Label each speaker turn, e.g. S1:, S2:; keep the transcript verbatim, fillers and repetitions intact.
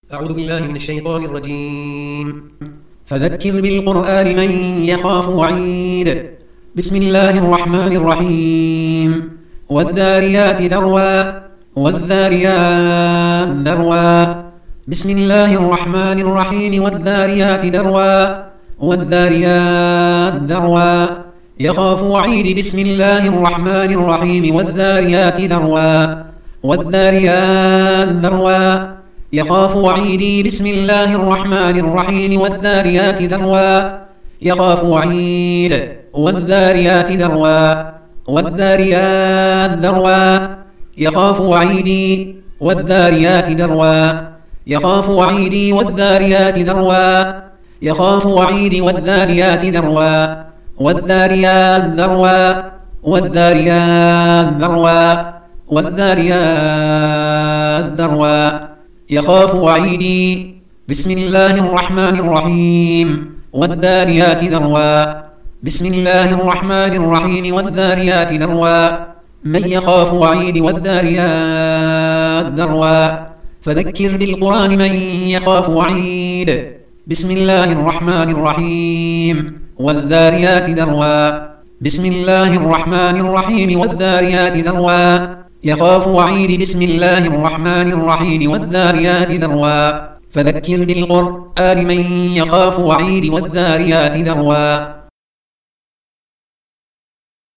S1: أعوذ بالله من الشيطان الرجيم. فذكر بالقرآن من يخاف وعيد. بسم الله الرحمن الرحيم. والذاريات ذروا والذاريات ذروا. بسم الله الرحمن الرحيم. والذاريات ذروا والذاريات ذروا. يخاف وعيد. بسم الله الرحمن الرحيم. والذاريات ذروا والذاريات ذروا. يخاف وعيدي. بسم الله الرحمن الرحيم. والذاريات ذروا. يخاف وعيد. والذاريات ذروا والذاريات ذروا. يخاف وعيدي. والذاريات ذروا. يخاف وعيدي. والذاريات ذروا. يخاف وعيدي. والذاريات ذروا. والذاريات ذروا. والذاريات ذروا. والذاريات ذروا. يخاف وعيدي. بسم الله الرحمن الرحيم. والذاريات ذروا. بسم الله الرحمن الرحيم. والذاريات ذروا. من يخاف وعيد. والذاريات ذروا. فذكر بالقرآن من يخاف وعيد. بسم الله الرحمن الرحيم. والذاريات ذروا. بسم الله الرحمن الرحيم. والذاريات ذروا. يخاف وعيد. بسم الله الرحمن الرحيم. والذاريات ذروا. فذكر بالقرآن من يخاف وعيد. والذاريات ذروا.